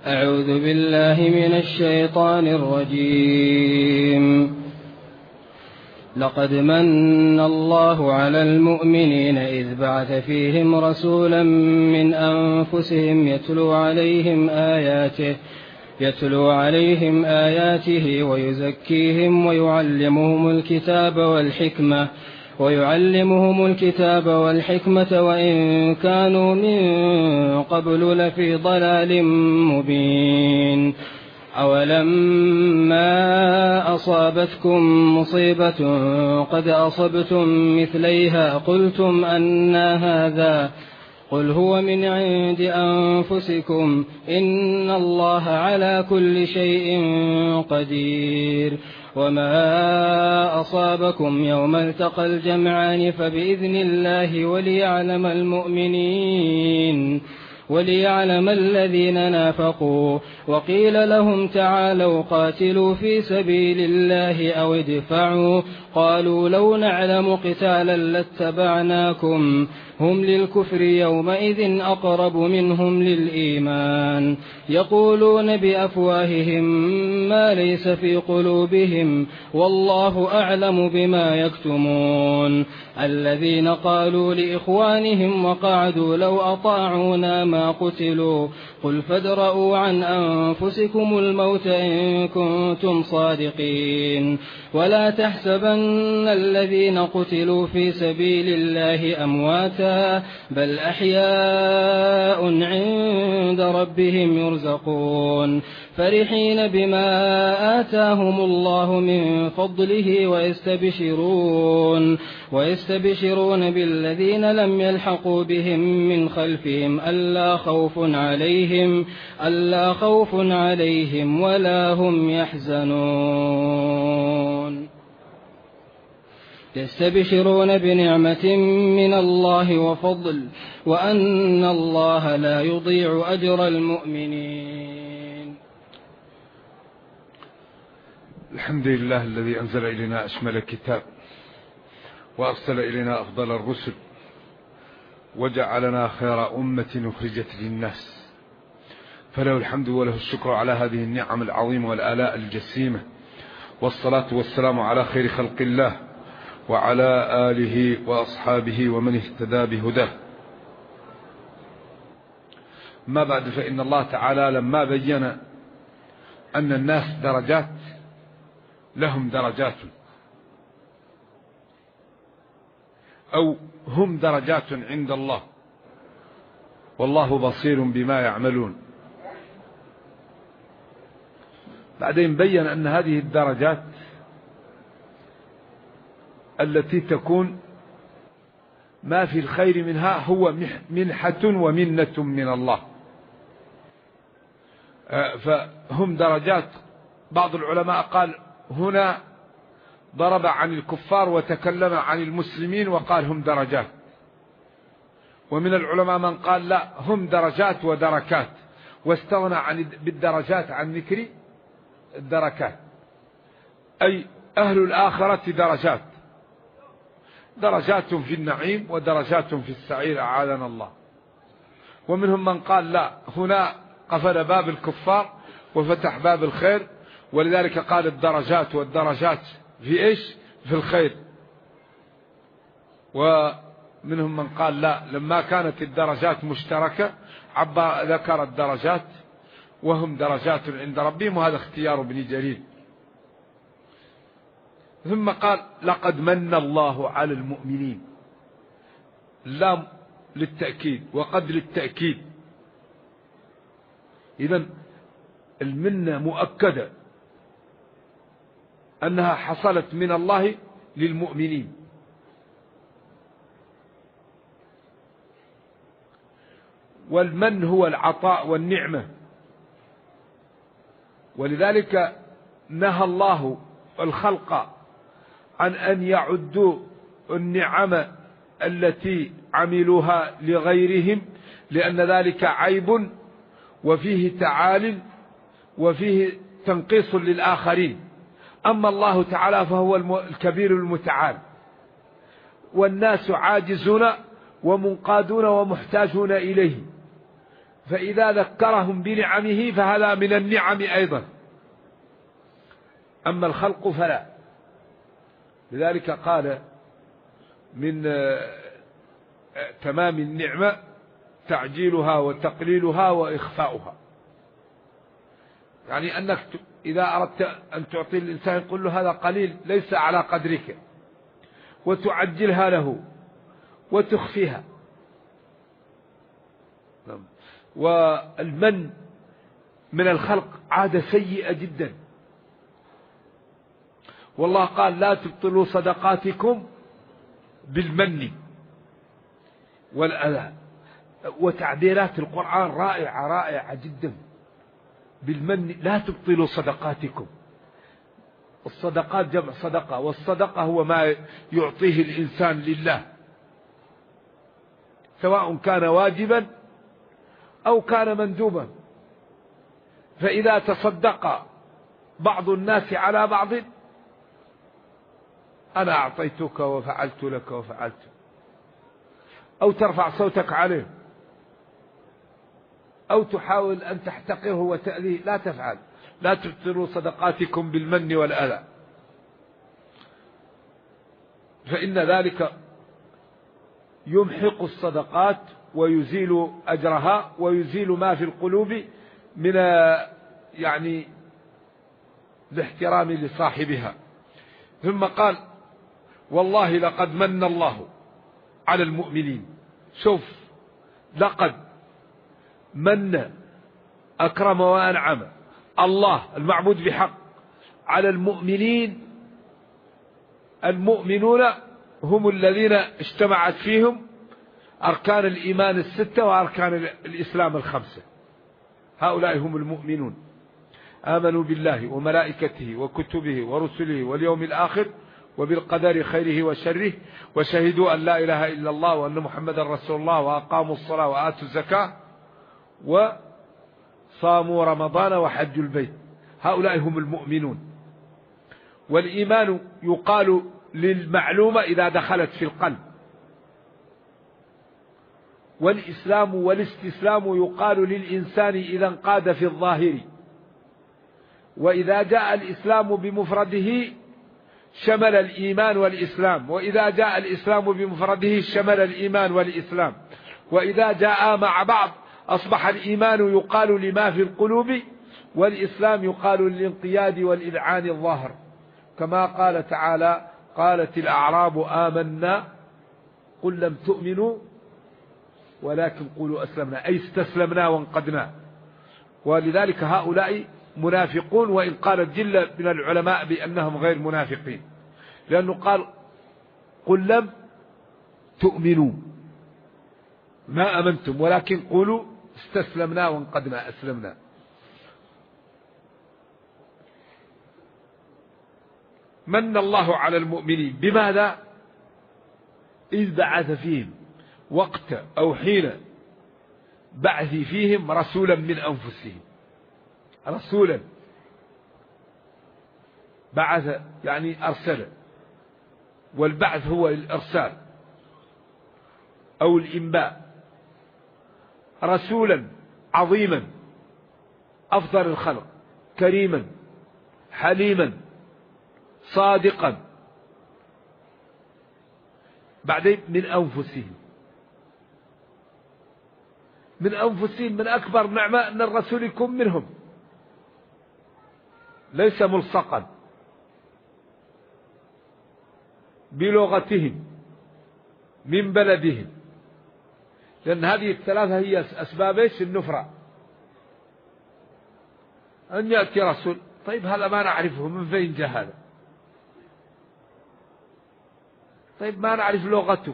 أعوذ بالله من الشيطان الرجيم. لقد من الله على المؤمنين إذ بعث فيهم رسولا من أنفسهم يتلو عليهم آياته ويزكيهم ويعلمهم الكتاب والحكمة وإن كانوا من قبل لفي ضلال مبين. أولما أصابتكم مصيبة قد أصبتم مثليها قلتم أنى هذا قل هو من عند أنفسكم إن الله على كل شيء قدير. وما أصابكم يوم التقى الجمعان فبإذن الله وليعلم الذين نافقوا. وقيل لهم تعالوا قاتلوا في سبيل الله أو ادفعوا قالوا لو نعلم قتالا لاتبعناكم هم للكفر يومئذ أقرب منهم للإيمان يقولون بأفواههم ما ليس في قلوبهم والله أعلم بما يكتمون. الذين قالوا لإخوانهم وقعدوا لو أطاعونا ما قتلوا قل فادرءوا عن أنفسكم الموت إن كنتم صادقين. ولا تحسبن الذين قتلوا في سبيل الله أمواتا بل أحياء عند ربهم يرزقون فرحين بما آتاهم الله من فضله ويستبشرون بالذين لم يلحقوا بهم من خلفهم ألا خوف عليهم ولا هم يحزنون. يستبشرون بنعمة من الله وفضل وأن الله لا يضيع أجر المؤمنين. الحمد لله الذي أنزل إلينا أشمل الكتاب وأرسل إلينا أفضل الرسل وجعلنا خير أمة أخرجت للناس، فله الحمد وله الشكر على هذه النعم العظيمة والآلاء الجسيمة، والصلاة والسلام على خير خلق الله وعلى آله وأصحابه ومن اهتدى بهداه. ما بعد، فإن الله تعالى لما بين أن الناس درجات لهم درجات أو هم درجات عند الله والله بصير بما يعملون، بعدين بين أن هذه الدرجات التي تكون ما في الخير منها هو منحة ومنة من الله، فهم درجات. بعض العلماء قال هنا ضرب عن الكفار وتكلم عن المسلمين وقال هم درجات، ومن العلماء من قال لا، هم درجات ودركات، واستغنى بالدرجات عن ذكر الدركات، أي أهل الآخرة درجات في النعيم ودرجات في السعير أعاذنا الله. ومنهم من قال لا، هنا قفل باب الكفار وفتح باب الخير، ولذلك قال الدرجات والدرجات في إيش؟ في الخير. ومنهم من قال لا، لما كانت الدرجات مشتركة ذكر الدرجات وهم درجات عند ربهم، وهذا اختيار ابن جرير. ثم قال لقد من الله على المؤمنين، اللام للتأكيد وقد للتأكيد، إذن المنة مؤكدة أنها حصلت من الله للمؤمنين. والمن هو العطاء والنعمة، ولذلك نهى الله الخلق عن أن يعدوا النعم التي عملوها لغيرهم، لأن ذلك عيب وفيه تعال وفيه تنقيص للآخرين. أما الله تعالى فهو الكبير المتعال، والناس عاجزون ومنقادون ومحتاجون إليه، فإذا ذكرهم بنعمه فهذا من النعم أيضا. أما الخلق فلا. لذلك قال من تمام النعمة تعجيلها وتقليلها وإخفاؤها. يعني أنك إذا أردت أن تعطي الإنسان قل له هذا قليل ليس على قدرك، وتعجلها له وتخفيها. والمن من الخلق عادة سيئة جدا، والله قال لا تبطلوا صدقاتكم بالمن والأذى. وتعبيرات القرآن رائعة رائعة جدا. بالمن لا تبطلوا صدقاتكم. الصدقات جمع صدقة، والصدقة هو ما يعطيه الإنسان لله، سواء كان واجبا أو كان مندوبا. فإذا تصدق بعض الناس على بعض، أنا أعطيتك وفعلت لك وفعلت، أو ترفع صوتك عليه، أو تحاول أن تحتقره وتأذيه، لا تفعل. لا تبطلوا صدقاتكم بالمن والأذى، فإن ذلك يمحق الصدقات ويزيل أجرها ويزيل ما في القلوب من يعني الاحترام لصاحبها. ثم قال والله لقد من الله على المؤمنين. شوف، لقد من أكرم وأنعم الله المعبود بحق على المؤمنين. المؤمنون هم الذين اجتمعت فيهم أركان الإيمان الستة وأركان الإسلام الخمسة. هؤلاء هم المؤمنون، آمنوا بالله وملائكته وكتبه ورسله واليوم الآخر وبالقدر خيره وشره، وشهدوا أن لا إله إلا الله وأن محمدا رسول الله، وأقاموا الصلاة وآتوا الزكاة وصاموا رمضان وحجوا البيت. هؤلاء هم المؤمنون. والإيمان يقال للمعلومة إذا دخلت في القلب، والإسلام والاستسلام يقال للإنسان إذا انقاد في الظاهر. وإذا جاء الإسلام بمفرده شمل الإيمان والإسلام، وإذا جاء الإسلام بمفرده شمل الإيمان والإسلام، وإذا جاء مع بعض أصبح الإيمان يقال لما في القلوب، والإسلام يقال للانقياد والإذعان الظاهر. كما قال تعالى قالت الأعراب آمنا قل لم تؤمنوا ولكن قولوا أسلمنا، أي استسلمنا وانقدنا. ولذلك هؤلاء منافقون، وإن قال جل من العلماء بأنهم غير منافقين، لأنه قال قل لم تؤمنوا ما أمنتم ولكن قولوا استسلمنا وانقدنا أسلمنا. من الله على المؤمنين بماذا؟ إذ بعث فيهم وقت أو حين بعث فيهم رسولا من أنفسهم. رسولا بعث يعني أرسل، والبعث هو الإرسال أو الإنباء. رسولا عظيما أفضل الخلق، كريما حليما صادقا، بعدين من أنفسهم. من أنفسهم، من أكبر نعمة أن الرسول يكون منهم، ليس ملصقا بلغتهم من بلدهم، لأن هذه الثلاثة هي أسباب النفرة. أن يأتي رسول، طيب هذا ما نعرفه، من فين جاء هذا؟ طيب ما نعرف لغته،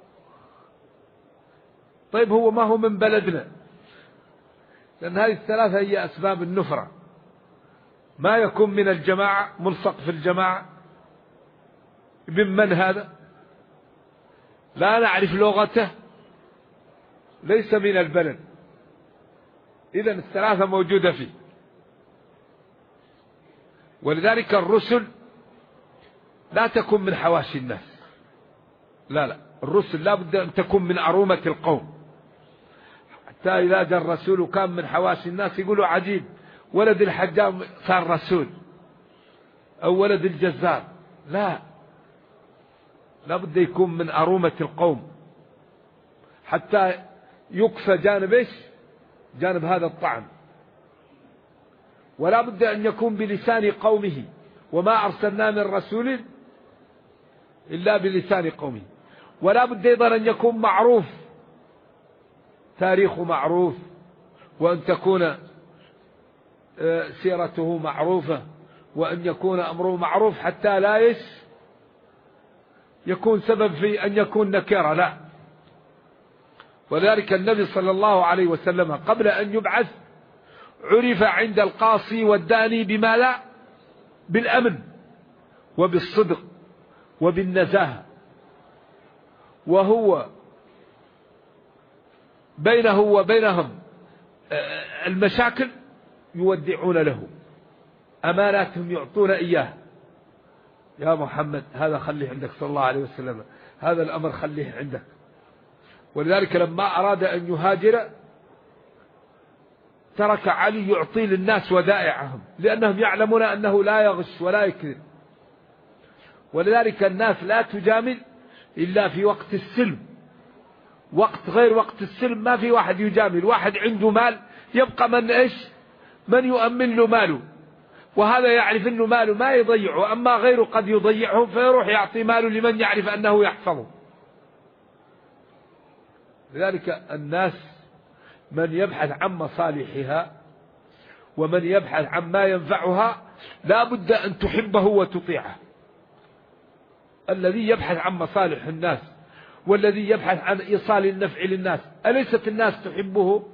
طيب هو ما هو من بلدنا. لأن هذه الثلاثة هي أسباب النفرة. ما يكون من الجماعة ملصق في الجماعة، من هذا؟ لا نعرف لغته، ليس من البلد. إذن الثلاثة موجودة فيه. ولذلك الرسل لا تكون من حواشي الناس، لا، الرسل لا بد أن تكون من أرومة القوم. حتى إذا جاء الرسول وكان من حواشي الناس يقولوا عجيب، ولد الحجام صار رسول أو ولد الجزار. لا بد يكون من أرومة القوم حتى يكفى جانب هذا الطعن. ولا بد أن يكون بلسان قومه، وما أرسلنا من رسول إلا بلسان قومه. ولا بد أيضا أن يكون معروف، تاريخه معروف، وأن تكون سيرته معروفة، وأن يكون أمره معروف حتى لا يكون سبب في أن يكون نكرة. لا. ولذلك النبي صلى الله عليه وسلم قبل أن يبعث عرف عند القاصي والداني بما لا، بالأمن وبالصدق وبالنزاهة، وهو بينه وبينهم المشاكل يودعون له أماناتهم، يعطون إياه. يا محمد هذا خليه عندك صلى الله عليه وسلم، هذا الأمر خليه عندك. ولذلك لما أراد أن يهاجر ترك علي يعطي للناس ودائعهم، لأنهم يعلمون أنه لا يغش ولا يكذب. ولذلك الناس لا تجامل إلا في وقت السلم، وقت غير وقت السلم ما في واحد يجامل. واحد عنده مال يبقى من يؤمن له ماله، وهذا يعرف أنه ماله ما يضيعه، أما غيره قد يضيعه فيروح يعطي ماله لمن يعرف أنه يحفظه. لذلك الناس من يبحث عن مصالحها ومن يبحث عن ما ينفعها لا بد أن تحبه وتطيعه. الذي يبحث عن مصالح الناس والذي يبحث عن إيصال النفع للناس، أليست الناس تحبه؟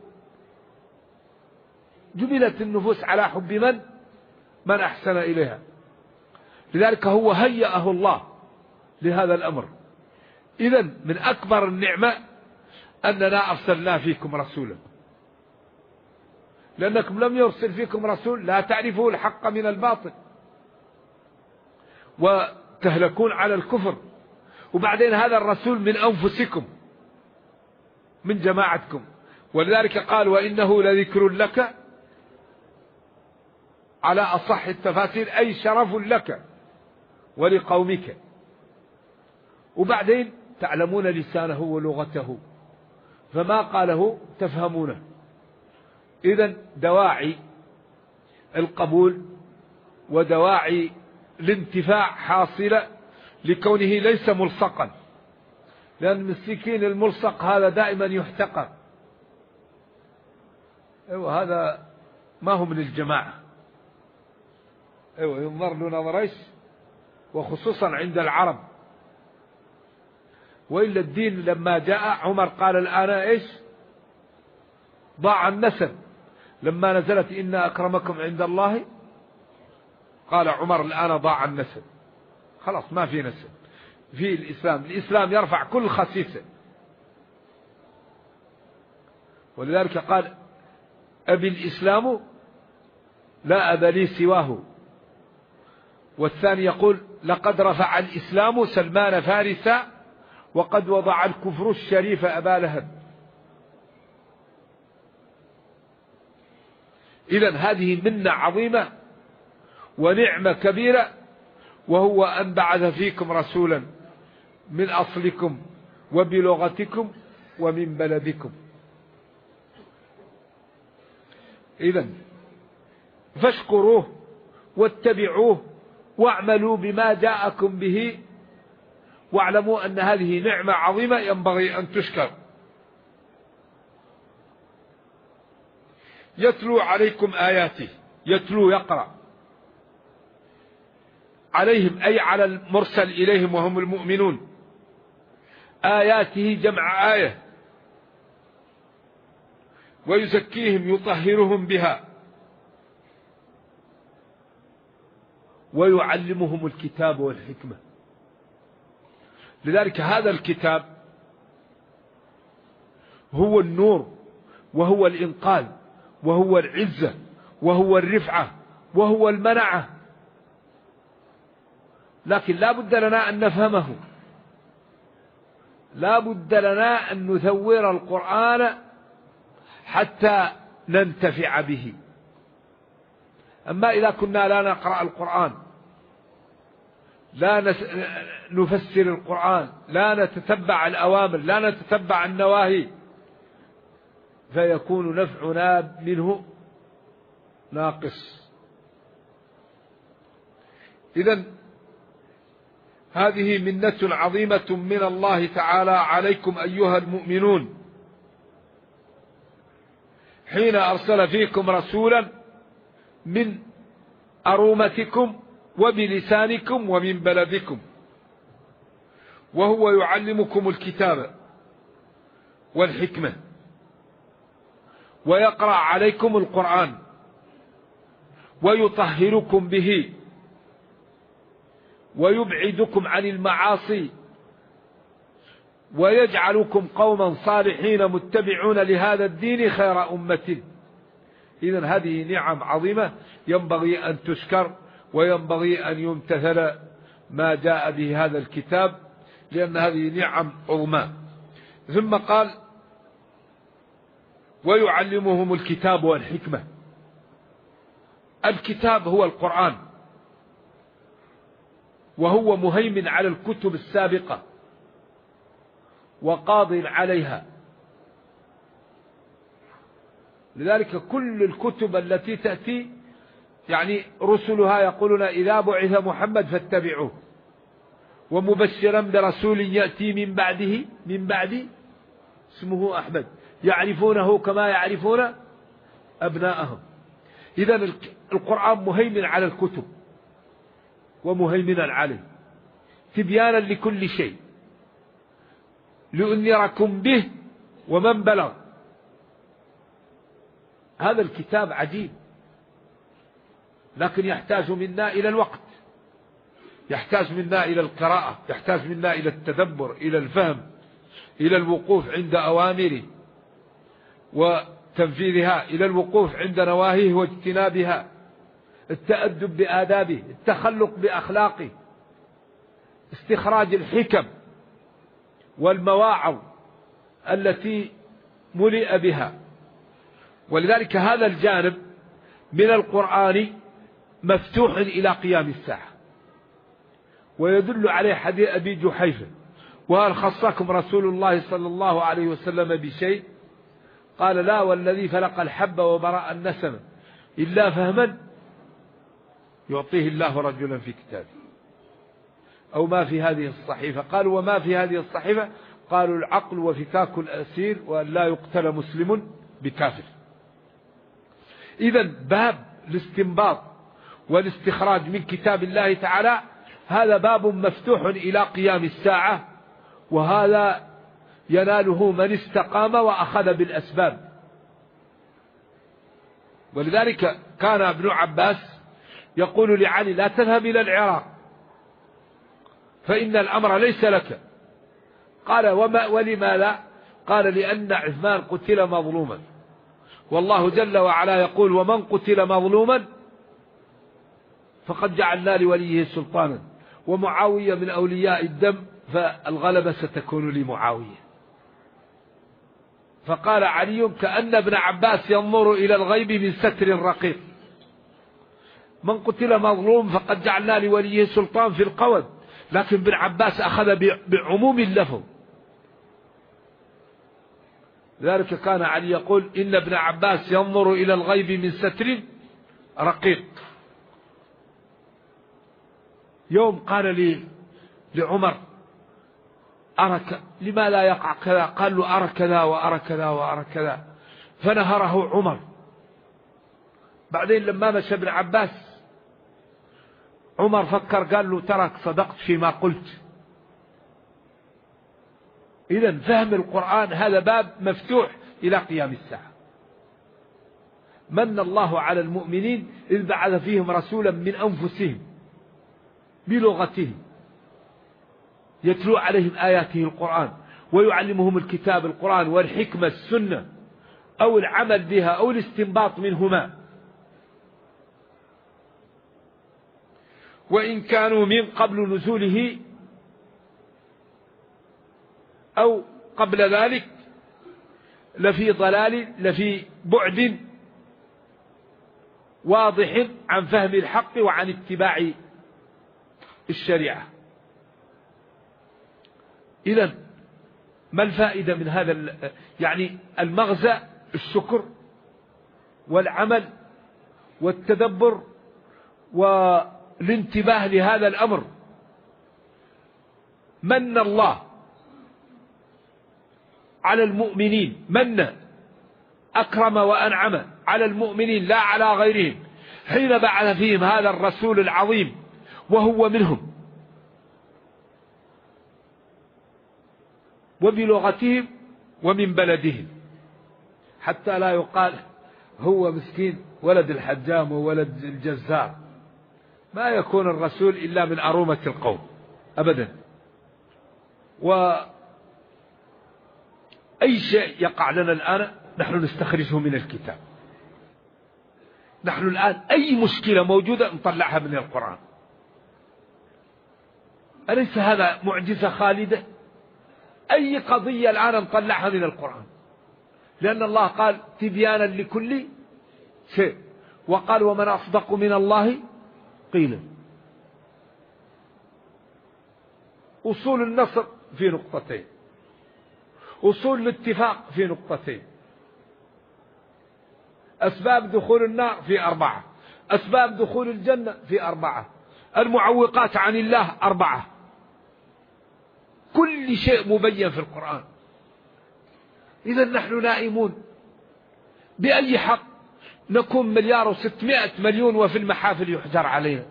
جبلت النفوس على حب من أحسن إليها. لذلك هو هيأه الله لهذا الأمر. إذن من أكبر النعمة أننا أرسلنا فيكم رسولا، لأنكم لم يرسل فيكم رسول لا تعرفوا الحق من الباطل وتهلكون على الكفر. وبعدين هذا الرسول من أنفسكم، من جماعتكم. ولذلك قال وإنه لذكر لك، على أصح التفاسير أي شرف لك ولقومك. وبعدين تعلمون لسانه ولغته، فما قاله تفهمونه. إذن دواعي القبول ودواعي الانتفاع حاصلة لكونه ليس ملصقا، لأن المسكين الملصق هذا دائما يحتقر. أيوة هذا ما هو من الجماعة. أيوة ينظر له نظريش، وخصوصا عند العرب. وإلا الدين لما جاء عمر قال الآن ضاع النسب. لما نزلت إن أكرمكم عند الله قال عمر الآن ضاع النسب، خلاص ما في نسب في الإسلام يرفع كل خسيسة. ولذلك قال أبي الإسلام لا أبا لي سواه. والثاني يقول لقد رفع الإسلام سلمان فارسا وقد وضع الكفر الشريف أبا لهب. إذن هذه منة عظيمة ونعمة كبيرة، وهو أن بعث فيكم رسولا من أصلكم وبلغتكم ومن بلدكم. إذن فاشكروه واتبعوه واعملوا بما جاءكم به، واعلموا أن هذه نعمة عظيمة ينبغي أن تشكر. يتلو عليكم آياته، يتلو يقرأ عليهم أي على المرسل إليهم وهم المؤمنون. آياته جمع آية، ويزكيهم يطهرهم بها، ويعلمهم الكتاب والحكمة. لذلك هذا الكتاب هو النور وهو الإنقاذ وهو العزة وهو الرفعة وهو المنعة. لكن لا بد لنا أن نفهمه، لا بد لنا أن نثور القرآن حتى ننتفع به. أما إذا كنا لا نقرأ القرآن، لا نفسر القرآن، لا نتتبع الأوامر، لا نتتبع النواهي، فيكون نفعنا منه ناقص. إذن هذه منة عظيمة من الله تعالى عليكم أيها المؤمنون، حين أرسل فيكم رسولا من أرومتكم وبلسانكم ومن بلدكم، وهو يعلمكم الكتاب والحكمة ويقرأ عليكم القرآن ويطهركم به ويبعدكم عن المعاصي ويجعلكم قوما صالحين متبعون لهذا الدين خير أمة. إذن هذه نعم عظيمة ينبغي أن تشكر، وينبغي أن يمتثل ما جاء به هذا الكتاب، لأن هذه نعم عظمى. ثم قال ويعلمهم الكتاب والحكمة. الكتاب هو القرآن، وهو مهيمن على الكتب السابقة وقاض عليها. لذلك كل الكتب التي تأتي يعني رسلها يقولون إذا بعث محمد فاتبعوه، ومبشرا برسول يأتي من بعد اسمه أحمد يعرفونه كما يعرفون أبناءهم. إذن القرآن مهيمن على الكتب ومهيمنا عليه تبيانا لكل شيء، لأنذركم به ومن بلغ. هذا الكتاب عجيب، لكن يحتاج منا إلى الوقت، يحتاج منا إلى القراءة، يحتاج منا إلى التدبر، إلى الفهم، إلى الوقوف عند أوامره وتنفيذها، إلى الوقوف عند نواهيه واجتنابها، التأدب بآدابه، التخلق بأخلاقه، استخراج الحكم والمواعظ التي ملئ بها. ولذلك هذا الجانب من القرآن مفتوح إلى قيام الساعة، ويدل عليه حديث أبي جحيفة: وهل خصكم رسول الله صلى الله عليه وسلم بشيء؟ قال: لا والذي فلق الحب وبرأ النسم إلا فهما يعطيه الله رجلا في كتابه، أو ما في هذه الصحيفة. قالوا: وما في هذه الصحيفة؟ قالوا: العقل وفكاك الأسير وأن لا يقتل مسلم بكافر. إذن باب الاستنباط والاستخراج من كتاب الله تعالى هذا باب مفتوح إلى قيام الساعة، وهذا يناله من استقام وأخذ بالأسباب. ولذلك كان ابن عباس يقول لعلي: لا تذهب إلى العراق فإن الأمر ليس لك. قال: ولما لا؟ قال: لأن عثمان قتل مظلوما، والله جل وعلا يقول: ومن قتل مظلوما فقد جعلنا لوليه سلطانا، ومعاوية من أولياء الدم، فالغلبة ستكون لمعاوية. فقال علي: كأن ابن عباس ينظر إلى الغيب من ستر رقيق. من قتل مظلوم فقد جعلنا لوليه سلطان في القول، لكن ابن عباس أخذ بعموم اللفظ. ذلك كان علي يقول: إن ابن عباس ينظر إلى الغيب من ستر رقيق. يوم قال لي لعمر: لما لا يقع كذا؟ قال له: أرى كذا وأرى كذا وأرى كذا، فنهره عمر. بعدين لما مشى ابن عباس عمر فكر، قال له: ترك صدقت فيما قلت. إذن فهم القرآن هذا باب مفتوح إلى قيام الساعة. من الله على المؤمنين إذ بعث فيهم رسولا من أنفسهم بلغتهم يتلو عليهم آياته القرآن ويعلمهم الكتاب القرآن والحكمة السنة، أو العمل بها أو الاستنباط منهما. وإن كانوا من قبل نزوله أو قبل ذلك لفي ضلال، لفي بعد واضح عن فهم الحق وعن اتباع الشريعة. إذن ما الفائدة من هذا؟ يعني المغزى الشكر والعمل والتدبر والانتباه لهذا الأمر. من الله على المؤمنين، من أكرم وأنعم على المؤمنين لا على غيرهم حين بعث فيهم هذا الرسول العظيم وهو منهم وبلغتهم ومن بلدهم، حتى لا يقال هو مسكين ولد الحجام وولد الجزار. ما يكون الرسول إلا من أرومة القوم أبدا. وأي شيء يقع لنا الآن نحن نستخرجه من الكتاب. نحن الآن أي مشكلة موجودة نطلعها من القرآن. أليس هذا معجزة خالدة؟ أي قضية الآن نطلعها من القرآن، لأن الله قال تبيانا لكل شيء، وقال ومن أصدق من الله قيلا. أصول النصر في نقطتين، أصول الاتفاق في نقطتين، أسباب دخول النار في 4، أسباب دخول الجنة في 4، المعوقات عن الله 4. كل شيء مبين في القرآن. إذا نحن نائمون. بأي حق نكون 1,600,000,000,000 وفي المحافل يحجر علينا؟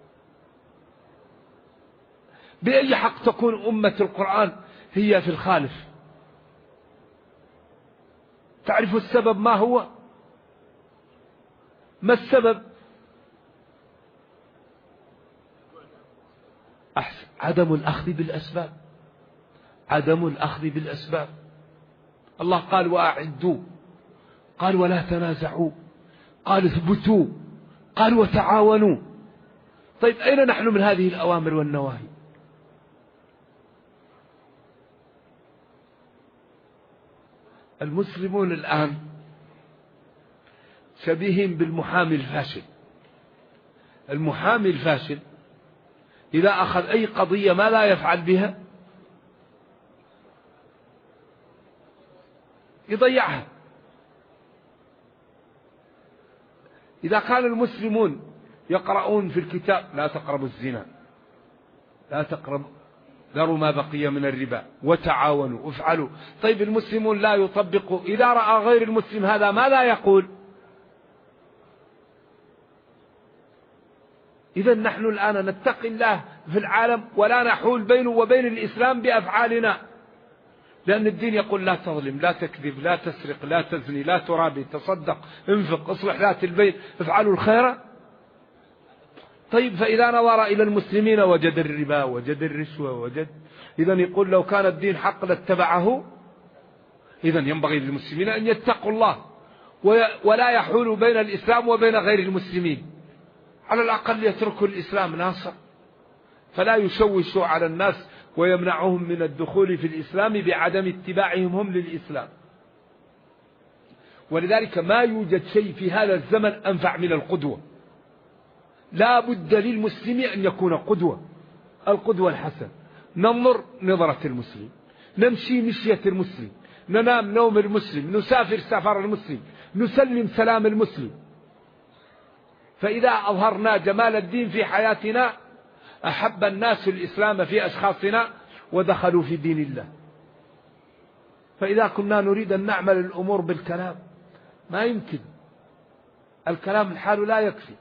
بأي حق تكون أمة القرآن هي في الخالف؟ تعرف السبب ما هو؟ ما السبب؟ عدم الأخذ بالأسباب، عدم الأخذ بالأسباب. الله قال وأعدوا، قال ولا تنازعوا، قال اثبتوا، قال وتعاونوا. طيب أين نحن من هذه الأوامر والنواهي؟ المسلمون الآن شبيهين بالمحامي الفاشل. المحامي الفاشل إذا أخذ أي قضية ما لا يفعل بها يضيعها. إذا كان المسلمون يقرؤون في الكتاب لا تقربوا الزنا، لا تقربوا، ذروا ما بقي من الربا، وتعاونوا، افعلوا. طيب المسلمون لا يطبقوا، إذا رأى غير المسلم هذا ما لا يقول؟ إذا نحن الآن نتقي الله في العالم ولا نحول بينه وبين الإسلام بأفعالنا، لأن الدين يقول لا تظلم، لا تكذب، لا تسرق، لا تزني، لا ترابي، تصدق، انفق، اصلح ذات البين، افعلوا الخير. طيب فإذا نظر إلى المسلمين وجد الربا، وجد الرشوة، وجد، إذا يقول لو كان الدين حق لاتبعه. إذا ينبغي للمسلمين أن يتقوا الله ولا يحول بين الإسلام وبين غير المسلمين، على الأقل يتركوا الإسلام ناصر، فلا يشوشوا على الناس ويمنعهم من الدخول في الإسلام بعدم اتباعهم هم للإسلام. ولذلك ما يوجد شيء في هذا الزمن أنفع من القدوة. لا بد للمسلم أن يكون قدوة، القدوة الحسن. ننظر نظرة المسلم، نمشي مشية المسلم، ننام نوم المسلم، نسافر سفر المسلم، نسلم سلام المسلم. فإذا أظهرنا جمال الدين في حياتنا أحب الناس الإسلام في أشخاصنا ودخلوا في دين الله. فإذا كنا نريد أن نعمل الأمور بالكلام ما يمكن، الكلام الحال لا يكفي.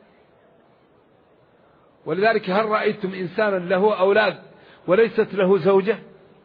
ولذلك هل رأيتم إنسانا له أولاد وليست له زوجة؟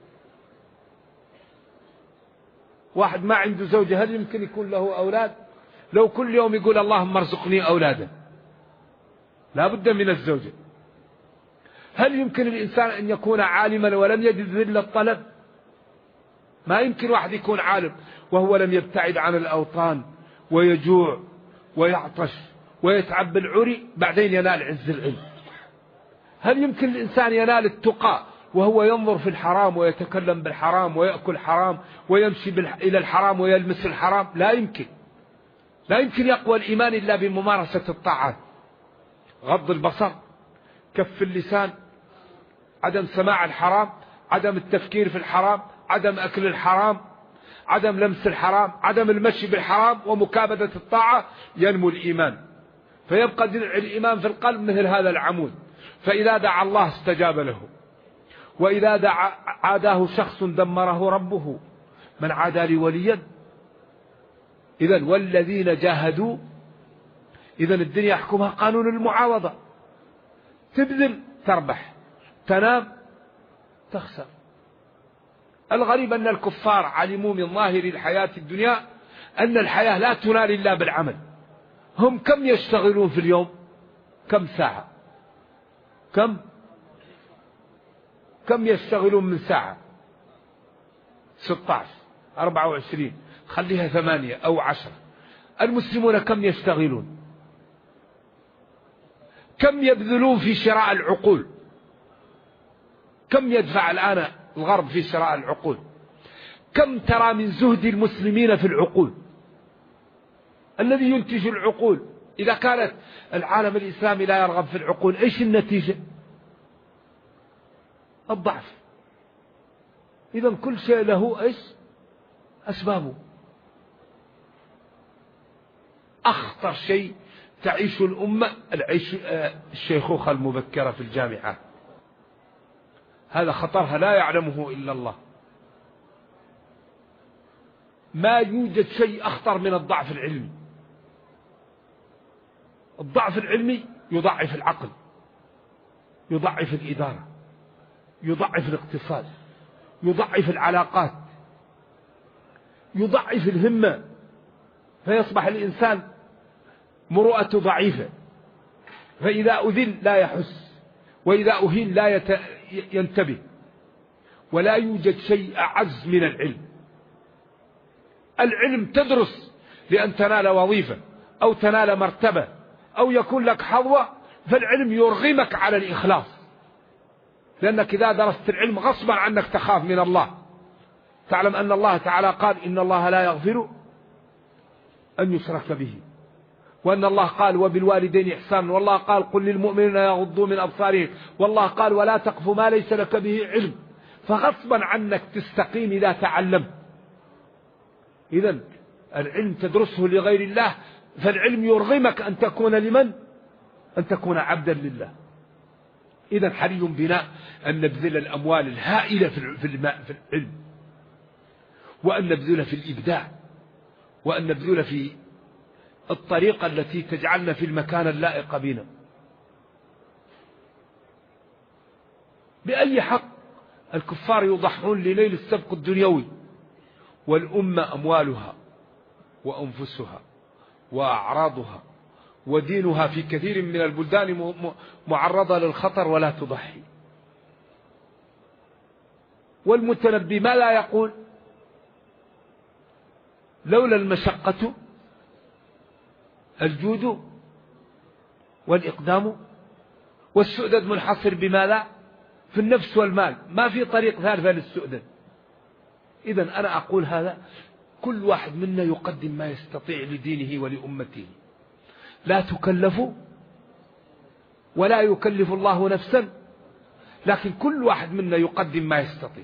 واحد ما عنده زوجة هل يمكن يكون له أولاد؟ لو كل يوم يقول اللهم ارزقني أولادا، لا بد من الزوجة. هل يمكن الإنسان أن يكون عالما ولم يجد ذل الطلب؟ ما يمكن واحد يكون عالم وهو لم يبتعد عن الأوطان ويجوع ويعطش ويتعب بالعري بعدين ينال عز العلم. هل يمكن الإنسان ينال التقى وهو ينظر في الحرام ويتكلم بالحرام ويأكل حرام ويمشي إلى الحرام ويلمس الحرام؟ لا يمكن. لا يمكن يقوى الإيمان إلا بممارسة الطاعات. غض البصر، كف اللسان، عدم سماع الحرام، عدم التفكير في الحرام، عدم أكل الحرام، عدم لمس الحرام، عدم المشي بالحرام، ومكابدة الطاعة، ينمو الإيمان. فيبقى درع الإيمان في القلب مثل هذا العمود، فإذا دعا الله استجاب له، وإذا عاداه شخص دمره ربه. من عادى لي وليا. إذن والذين جاهدوا، إذن الدنيا يحكمها قانون المعاوضة. تبذل تربح، تنام تخسر. الغريب أن الكفار علموا من ظاهر الحياة الدنيا أن الحياة لا تنال إلا بالعمل. هم كم يشتغلون في اليوم؟ كم ساعة؟ كم يشتغلون من ساعة؟ 16 24 خليها 8 أو 10. المسلمون كم يشتغلون؟ كم يبذلون في شراء العقول؟ كم يدفع الآن الغرب في شراء العقول؟ كم ترى من زهد المسلمين في العقول الذي ينتج العقول؟ إذا كانت العالم الإسلامي لا يرغب في العقول، إيش النتيجة؟ الضعف. إذن كل شيء له إيش أسبابه. أخطر شيء تعيش الأمة الشيخوخة المبكرة في الجامعات. هذا خطرها لا يعلمه إلا الله. ما يوجد شيء أخطر من الضعف العلمي. الضعف العلمي يضعف العقل، يضعف الإدارة، يضعف الاقتصاد، يضعف العلاقات، يضعف الهمة، فيصبح الإنسان مروءته ضعيفة، فإذا أذل لا يحس، وإذا أهين لا ينتبه. ولا يوجد شيء أعز من العلم. العلم تدرس لأن تنال وظيفة أو تنال مرتبة أو يكون لك حظوة، فالعلم يرغمك على الإخلاص، لأنك إذا درست العلم غصبا عنك تخاف من الله. تعلم أن الله تعالى قال إن الله لا يغفر أن يشرك به، وأن الله قال وبالوالدين إحسانا، والله قال قل للمؤمنين يغضوا من أبصارهم، والله قال ولا تقف ما ليس لك به علم. فغصبا عنك تستقيم إذا تعلمت. إذن العلم تدرسه لغير الله، فالعلم يرغمك أن تكون لمن؟ أن تكون عبدا لله. إذن حري بنا أن نبذل الأموال الهائلة في العلم، وأن نبذل في الإبداع، وأن نبذل في الطريقة التي تجعلنا في المكان اللائق بنا. بأي حق الكفار يضحون لنيل السبق الدنيوي، والأمة أموالها وأنفسها وأعراضها ودينها في كثير من البلدان معرضة للخطر ولا تضحي. والمتنبي ما لا يقول؟ لولا المشقة الجود والإقدام، والسؤدد منحصر بماذا؟ في النفس والمال، ما في طريق ثالثة للسؤدد. إذن أنا أقول هذا، كل واحد منا يقدم ما يستطيع لدينه ولأمته. لا تكلفوا ولا يكلف الله نفسا، لكن كل واحد منا يقدم ما يستطيع.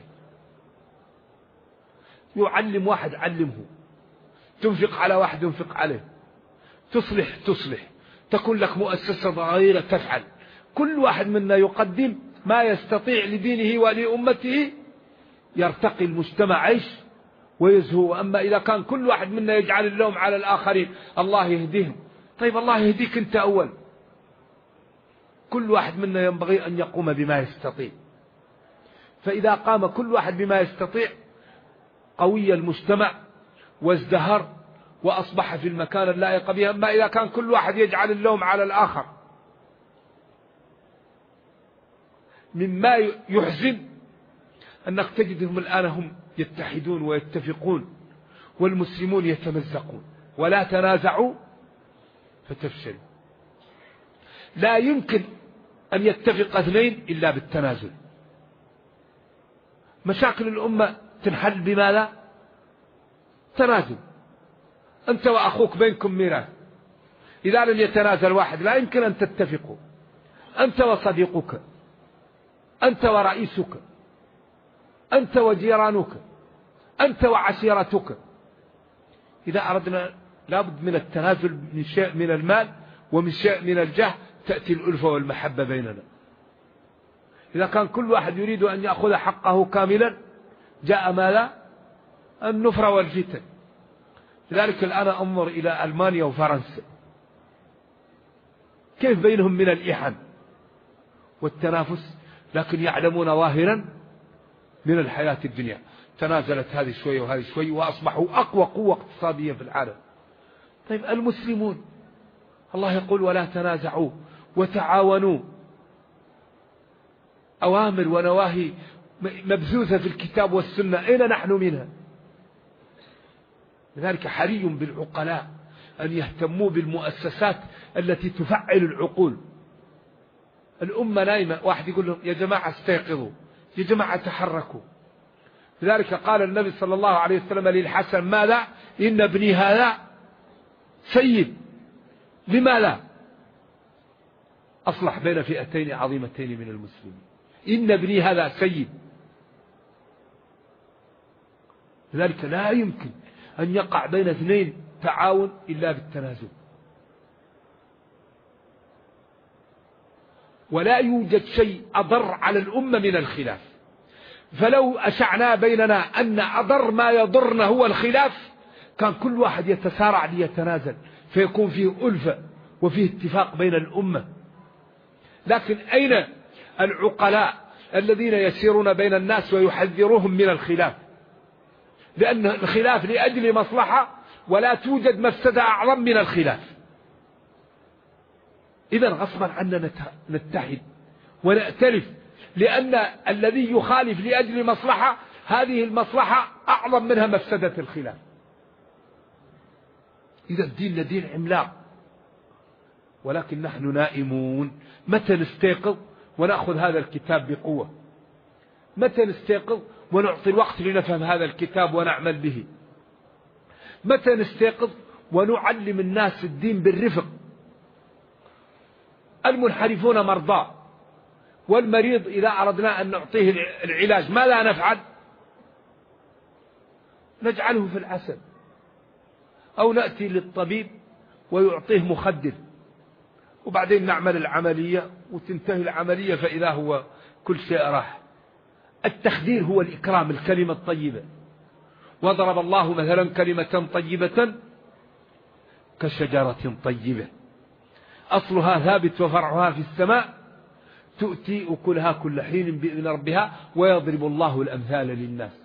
يعلم واحد علمه، تنفق على واحد ينفق عليه، تصلح، تكون لك مؤسسة صغيرة تفعل. كل واحد منا يقدم ما يستطيع لدينه ولأمته، يرتقي المجتمع عيش ويزهو. أما إذا كان كل واحد منا يجعل اللوم على الآخرين، الله يهديهم، طيب الله يهديك أنت أول. كل واحد منا ينبغي أن يقوم بما يستطيع، فإذا قام كل واحد بما يستطيع قوي المجتمع وازدهر وأصبح في المكان اللائق به. أما إذا كان كل واحد يجعل اللوم على الآخر، مما يحزن أنك تجدهم الآن هم يتحدون ويتفقون، والمسلمون يتمزقون. ولا تنازعوا فتفشلوا. لا يمكن أن يتفق اثنين إلا بالتنازل. مشاكل الأمة تنحل بماذا؟ تنازل. أنت وأخوك بينكم ميراث، إذا لم يتنازل واحد لا يمكن أن تتفقوا، أنت وصديقك، أنت ورئيسك، أنت وجيرانك، أنت وعشيرتك. إذا أردنا لابد من التنازل من شيء من المال ومن شيء من الجاه، تأتي الألفة والمحبة بيننا. إذا كان كل واحد يريد أن يأخذ حقه كاملا جاء ماذا؟ النفرة والفتن. لذلك الآن أنظر إلى ألمانيا وفرنسا كيف بينهم من الإحن والتنافس، لكن يعلمون ظاهرا من الحياة الدنيا. تنازلت هذه شوية وهذه شوية وأصبحوا أقوى قوة اقتصادية في العالم. طيب المسلمون الله يقول ولا تنازعوا وتعاونوا، أوامر ونواهي مبثوثة في الكتاب والسنة، أين نحن منها؟ لذلك حري بالعقلاء أن يهتموا بالمؤسسات التي تفعل العقول. الأمة نايمة، واحد يقول لهم يا جماعة استيقظوا، يا جماعة تحركوا. لذلك قال النبي صلى الله عليه وسلم للحسن ماذا؟ إن ابني هذا سيد. لماذا؟ أصلح بين فئتين عظيمتين من المسلمين. إن ابني هذا سيد. لذلك لا يمكن أن يقع بين اثنين تعاون إلا بالتنازل، ولا يوجد شيء أضر على الأمة من الخلاف. فلو أشعنا بيننا أن أضر ما يضرنا هو الخلاف كان كل واحد يتسارع ليتنازل، فيكون فيه ألفة وفيه اتفاق بين الأمة. لكن أين العقلاء الذين يسيرون بين الناس ويحذروهم من الخلاف؟ لأن الخلاف لأجل مصلحة، ولا توجد مفسدة أعظم من الخلاف. إذا غصبا عنا نتحد ونأتلف، لأن الذي يخالف لأجل مصلحة هذه المصلحة أعظم منها مفسدة الخلاف. إذا الدين دين عملاق، ولكن نحن نائمون. متى نستيقظ ونأخذ هذا الكتاب بقوة؟ متى نستيقظ ونعطي الوقت لنفهم هذا الكتاب ونعمل به؟ متى نستيقظ ونعلم الناس الدين بالرفق؟ المنحرفون مرضى، والمريض إذا أردنا أن نعطيه العلاج ماذا نفعل؟ نجعله في العسل، أو نأتي للطبيب ويعطيه مخدر، وبعدين نعمل العملية وتنتهي العملية فإذا هو كل شيء راح. التخدير هو الإكرام، الكلمة الطيبة. وضرب الله مثلا كلمة طيبة كشجرة طيبة أصلها ثابت وفرعها في السماء تؤتي أكلها كل حين بإذن ربها ويضرب الله الأمثال للناس.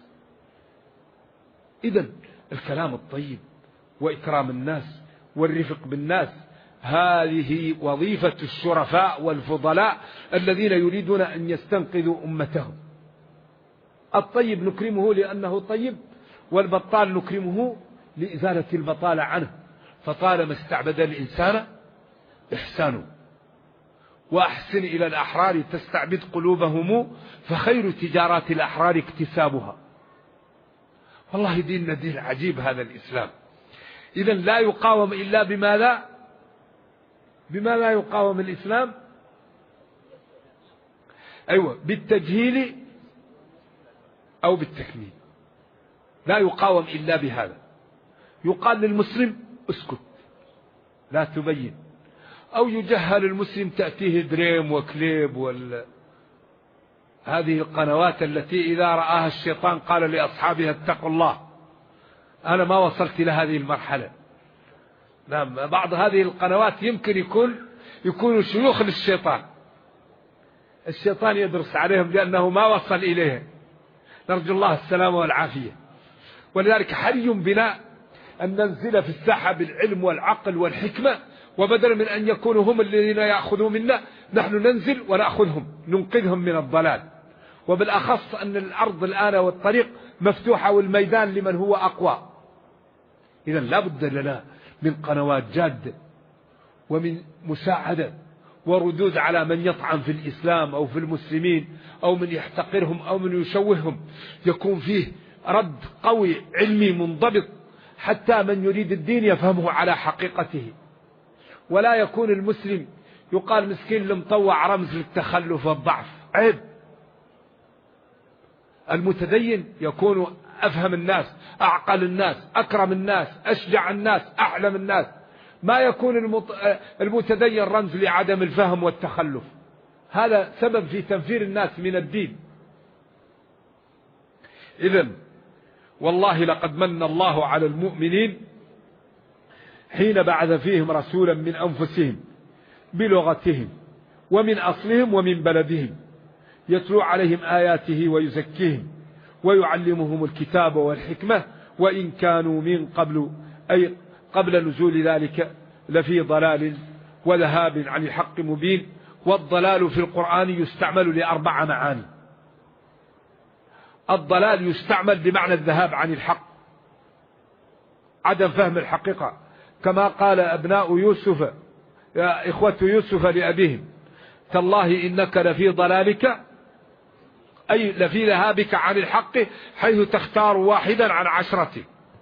إذن الكلام الطيب وإكرام الناس والرفق بالناس هذه وظيفة الشرفاء والفضلاء الذين يريدون أن يستنقذوا أمتهم. الطيب نكرمه لأنه طيب، والبطال نكرمه لإزالة البطالة عنه. فطالما استعبد الإنسان إحسانه، وأحسن إلى الأحرار تستعبد قلوبهم، فخير تجارات الأحرار اكتسابها. والله ديننا دين عجيب هذا الإسلام. إذن لا يقاوم إلا بماذا؟ بما لا يقاوم الإسلام؟ أيوة، بالتجهيل أو بالتكميل. لا يقاوم إلا بهذا. يقال للمسلم اسكت لا تبين، أو يجهل المسلم تأتيه دريم وكليب هذه القنوات التي إذا رآها الشيطان قال لأصحابها اتقوا الله. أنا ما وصلت إلى هذه المرحلة. نعم، بعض هذه القنوات يمكن يكونوا شيوخ للشيطان، الشيطان يدرس عليهم لأنه ما وصل إليه. نرجو الله السلامة والعافية. ولذلك حري بنا أن ننزل في الساحة بالعلم والعقل والحكمة، وبدلا من أن يكونوا هم الذين يأخذوا منا، نحن ننزل ونأخذهم ننقذهم من الضلال. وبالأخص أن الأرض الآن والطريق مفتوحة والميدان لمن هو أقوى. إذن لا بد لنا من قنوات جادة ومن مساعدة وردود على من يطعن في الإسلام أو في المسلمين أو من يحتقرهم أو من يشوههم، يكون فيه رد قوي علمي منضبط حتى من يريد الدين يفهمه على حقيقته، ولا يكون المسلم يقال مسكين المطوع رمز للتخلف والضعف. عيب. المتدين يكون أفهم الناس، أعقل الناس، أكرم الناس، أشجع الناس، أعلم الناس. ما يكون المتدين رمز لعدم الفهم والتخلف، هذا سبب في تنفير الناس من الدين. إذن والله لقد من الله على المؤمنين حين بعث فيهم رسولا من أنفسهم بلغتهم ومن أصلهم ومن بلدهم يتلو عليهم آياته ويزكيهم ويعلمهم الكتاب والحكمة وإن كانوا من قبل أي قبل نزول ذلك لفي ضلال وذهاب عن الحق مبين. والضلال في القرآن يستعمل لأربع معاني. الضلال يستعمل بمعنى الذهاب عن الحق، عدم فهم الحقيقة، كما قال أبناء يوسف يا إخوة يوسف لأبيهم تالله إنك لفي ضلالك أي لفي ذهابك عن الحق حيث تختار واحدا عن عشرة.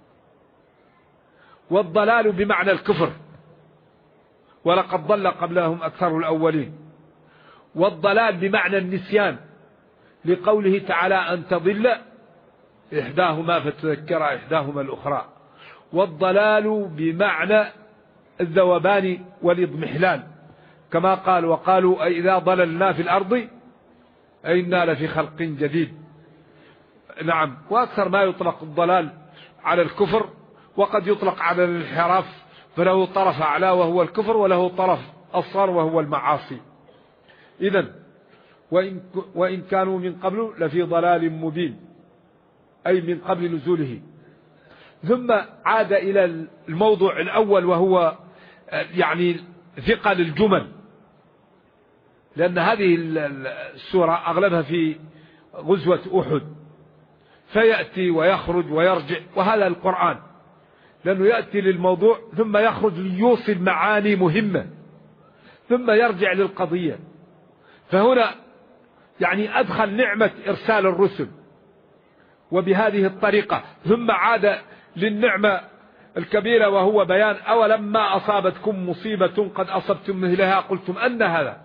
والضلال بمعنى الكفر، ولقد ضل قبلهم أكثر الأولين. والضلال بمعنى النسيان، لقوله تعالى أن تضل إحداهما فتذكر إحداهما الأخرى. والضلال بمعنى الذوبان والاضمحلال، كما قال وقالوا أي إذا ضللنا في الأرض أئنا لفي خلق جديد. نعم. وأكثر ما يطلق الضلال على الكفر، وقد يطلق على الانحراف، فله طرف أعلى وهو الكفر وله طرف أصغر وهو المعاصي. إذن وإن كانوا من قبل لفي ضلال مبين أي من قبل نزوله. ثم عاد إلى الموضوع الأول وهو يعني ثقل الجمل، لأن هذه السورة أغلبها في غزوة أحد، فيأتي ويخرج ويرجع، وهذا القرآن لأنه يأتي للموضوع ثم يخرج ليوصل معاني مهمة ثم يرجع للقضية. فهنا يعني أدخل نعمة إرسال الرسل وبهذه الطريقة، ثم عاد للنعمة الكبيرة وهو بيان أولما أصابتكم مصيبة قد أصبتم مثلها قلتم أن هذا،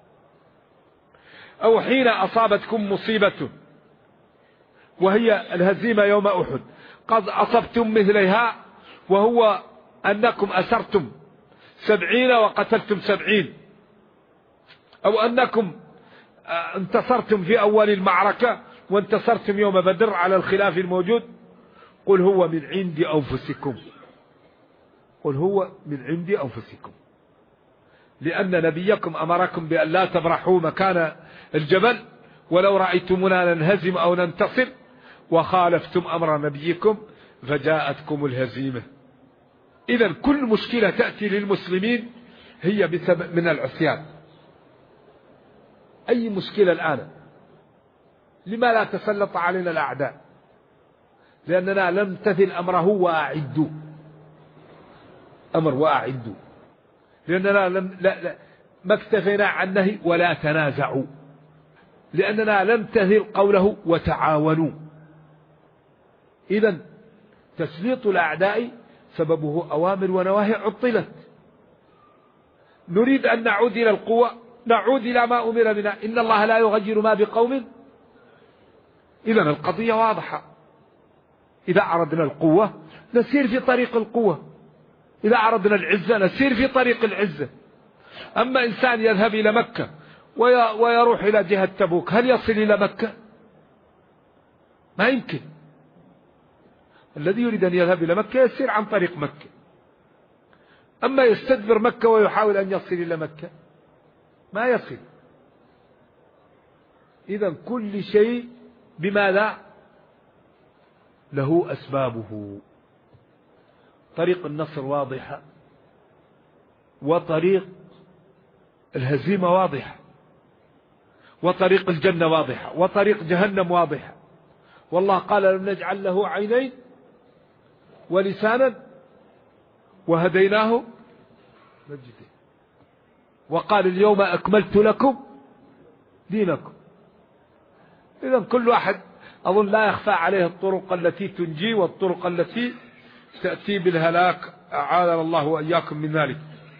أو حين أصابتكم مصيبة وهي الهزيمة يوم أحد قد أصبتم مثلها، وهو أنكم أسرتم 70 وقتلتم 70، أو أنكم انتصرتم في أول المعركة وانتصرتم يوم بدر على الخلاف الموجود. قل هو من عند أنفسكم، قل هو من عند أنفسكم، لأن نبيكم أمركم بأن لا تبرحوا مكان الجبل ولو رأيتمنا ننهزم أو ننتصر، وخالفتم أمر نبيكم فجاءتكم الهزيمة. إذن كل مشكلة تأتي للمسلمين هي بسبب من العصيان. أي مشكلة الآن لما لا تسلط علينا الأعداء؟ لأننا لم نمتثل أمره وأعدوا، أمر وأعدوا، لأننا ما اكتفينا عن نهي ولا تنازعوا، لأننا لم نمتثل قوله وتعاونوا. إذن تسليط الأعداء سببه أوامر ونواهي عطلت. نريد أن نعود إلى القوة، نعود إلى ما أمر بنا، إن الله لا يغير ما بقوم. إذن القضية واضحة، إذا أردنا القوة نسير في طريق القوة، إذا أردنا العزة نسير في طريق العزة. أما إنسان يذهب إلى مكة ويروح إلى جهة تبوك، هل يصل إلى مكة؟ ما يمكن. الذي يريد أن يذهب إلى مكة يسير عن طريق مكة، أما يستدبر مكة ويحاول أن يصل إلى مكة ما يصل. إذن كل شيء بماذا له أسبابه. طريق النصر واضحة، وطريق الهزيمة واضحة، وطريق الجنة واضحة، وطريق جهنم واضحة. والله قال لم نجعل له عينين ولسانا وهديناه نجدين. وقال اليوم أكملت لكم دينكم. إذا كل واحد أظن لا يخفى عليه الطرق التي تنجي والطرق التي تأتي بالهلاك، أعاذنا الله وإياكم من ذلك.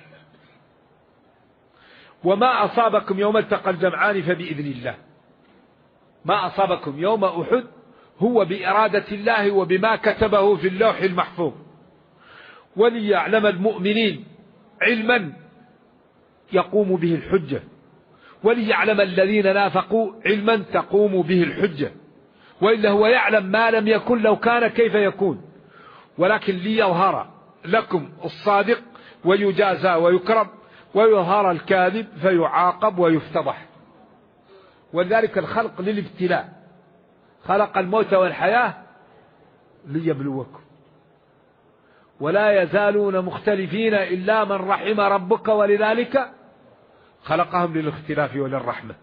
وما أصابكم يوم التقى الجمعان فبإذن الله. ما أصابكم يوم أحد هو بإرادة الله وبما كتبه في اللوح المحفوظ، وليعلم المؤمنين علما يقوم به الحجة، وليعلم الذين نافقوا علما تقوم به الحجة، وإلا هو يعلم ما لم يكن لو كان كيف يكون، ولكن ليظهر لكم الصادق ويجازى ويكرم، ويظهر الكاذب فيعاقب ويفتضح. ولذلك الخلق للابتلاء، خلق الموت والحياة ليبلوكم، ولا يزالون مختلفين إلا من رحم ربك، ولذلك خلقهم للاختلاف وللرحمة.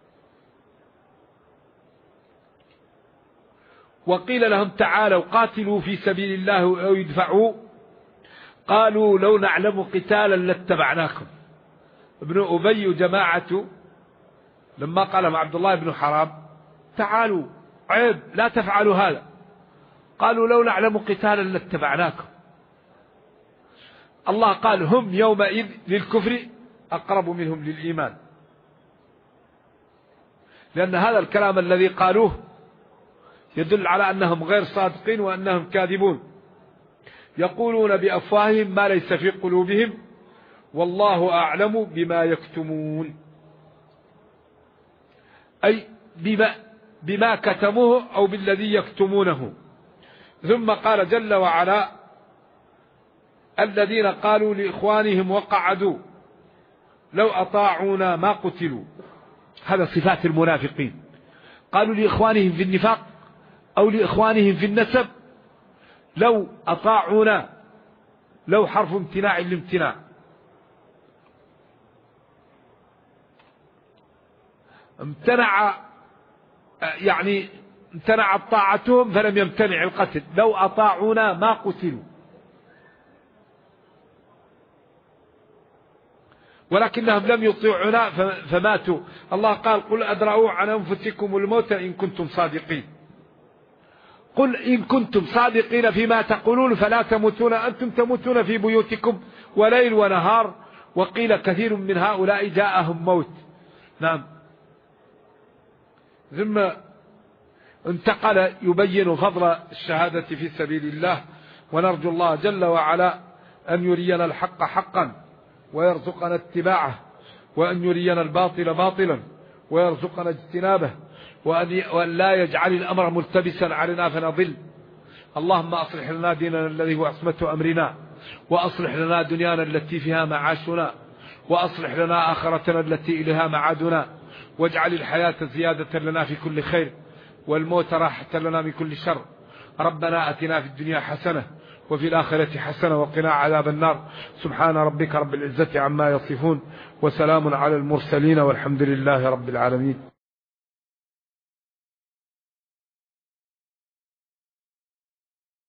وقيل لهم تعالوا قاتلوا في سبيل الله أو يدفعوا، قالوا لو نعلم قتالا لاتبعناكم. ابن أبي وجماعته لما قال مع عبد الله بن حرام تعالوا عيب لا تفعلوا هذا، قالوا لو نعلم قتالا لاتبعناكم. الله قال هم يومئذ للكفر أقرب منهم للإيمان، لأن هذا الكلام الذي قالوه يدل على أنهم غير صادقين وأنهم كاذبون، يقولون بأفواههم ما ليس في قلوبهم والله أعلم بما يكتمون، أي بما كتموه أو بالذي يكتمونه. ثم قال جل وعلا الذين قالوا لإخوانهم وقعدوا لو أطاعونا ما قتلوا. هذا صفات المنافقين، قالوا لإخوانهم في النفاق أو لإخوانهم في النسب لو أطاعونا، لو حرف امتناع الامتناع، يعني امتنعت طاعتهم فلم يمتنع القتل، لو أطاعونا ما قتلوا، ولكنهم لم يطيعونا فماتوا. الله قال قل أدرأوا عن أنفسكم الموت إن كنتم صادقين. قل إن كنتم صادقين فيما تقولون فلا تموتون، أنتم تموتون في بيوتكم وليل ونهار، وقيل كثير من هؤلاء جاءهم موت. نعم. ثم انتقل يبين فضل الشهادة في سبيل الله، ونرجو الله جل وعلا أن يرينا الحق حقا ويرزقنا اتباعه، وأن يرينا الباطل باطلا ويرزقنا اجتنابه، وأن لا يجعل الأمر ملتبسا علينا فنضل. اللهم أصلح لنا ديننا الذي هو عصمة أمرنا، وأصلح لنا دنيانا التي فيها معاشنا، وأصلح لنا آخرتنا التي إليها معادنا، واجعل الحياة زيادة لنا في كل خير والموت راحة لنا من كل شر. ربنا أتنا في الدنيا حسنة وفي الآخرة حسنة وقنا عذاب النار. سبحان ربك رب العزة عما يصفون، وسلام على المرسلين، والحمد لله رب العالمين.